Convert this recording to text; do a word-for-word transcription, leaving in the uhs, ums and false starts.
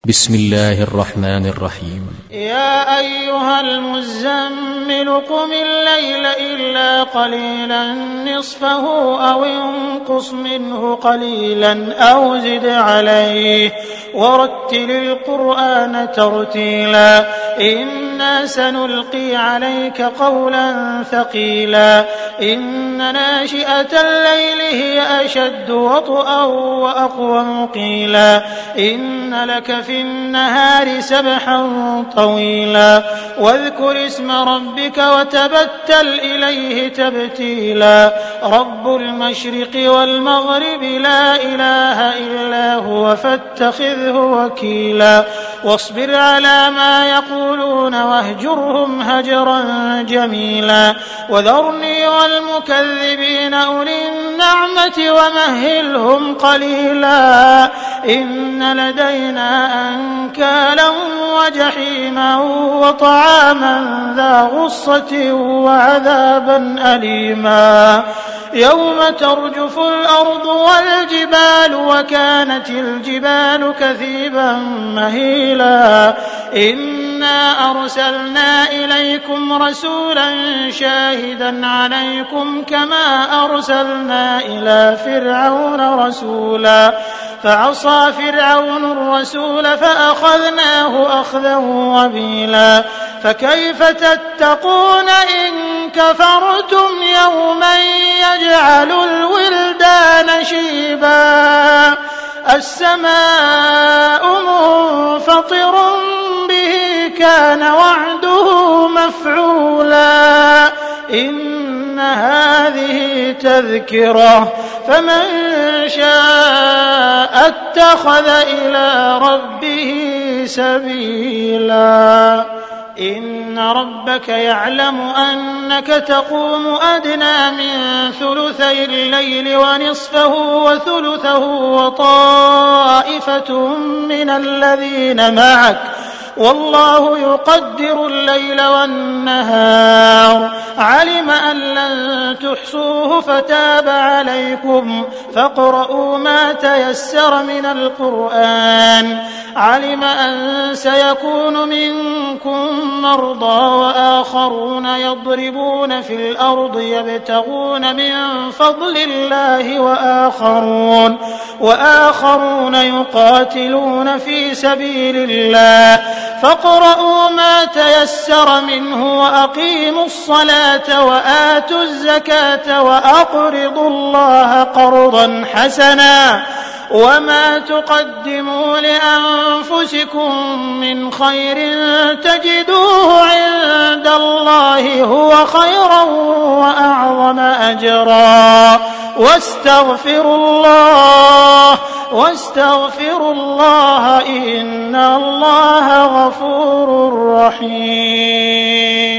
بسم الله الرحمن الرحيم. يا أيها المزمل قم الليل إلا قليلا نصفه أو انقص منه قليلا أو زد عليه ورتل القرآن ترتيلا إنا سنلقي عليك قولا ثقيلا إن ناشئة الليل هي أشد وطئا وأقوم قيلا إن لك في النهار سبحا طويلا واذكر اسم ربك وتبتل إليه تبتيلا رب المشرق والمغرب لا إله إلا هو فاتخذه وكيلا واصبر على ما يقولون واهجرهم هجرا جميلا وذرني والمكذبين أولي النعمة ومهلهم قليلا إن لدينا أنكالا وجحيما وطعاما ذا غصة وعذابا أليما يوم ترجف الأرض والجبال وكانت الجبال كثيبا مهيلا إنا أرسلنا إليكم رسولا شاهدا عليكم كما أرسلنا إلى فرعون رسولا فعصى فرعون الرسول فأخذناه أخذا وبيلا فكيف تتقون إن كفرتم يوما يجعل الولدان شيبا السماء منفطر به كان وعده مفعولا إن هذه تذكرة فمن شاء اتخذ إلى ربه سبيلا إن ربك يعلم أنك تقوم أدنى من ثلثي الليل ونصفه وثلثه وطائفة من الذين معك والله يقدر الليل والنهار علم أن لن تحصوه فتاب عليكم فاقرؤوا ما تيسر من القرآن علم أن سيكون منكم مرضى وآخرون يضربون في الأرض يبتغون من فضل الله وآخرون وآخرون يقاتلون في سبيل الله فاقرؤوا ما تيسر منه وأقيموا الصلاة وآتوا الزكاة وأقرضوا الله قرضا حسنا وما تقدموا لأنفسكم من خير تجدوه عند الله هو خيرا وأعظم أجرا واستغفروا الله واستغفروا الله إن الله غفور رحيم.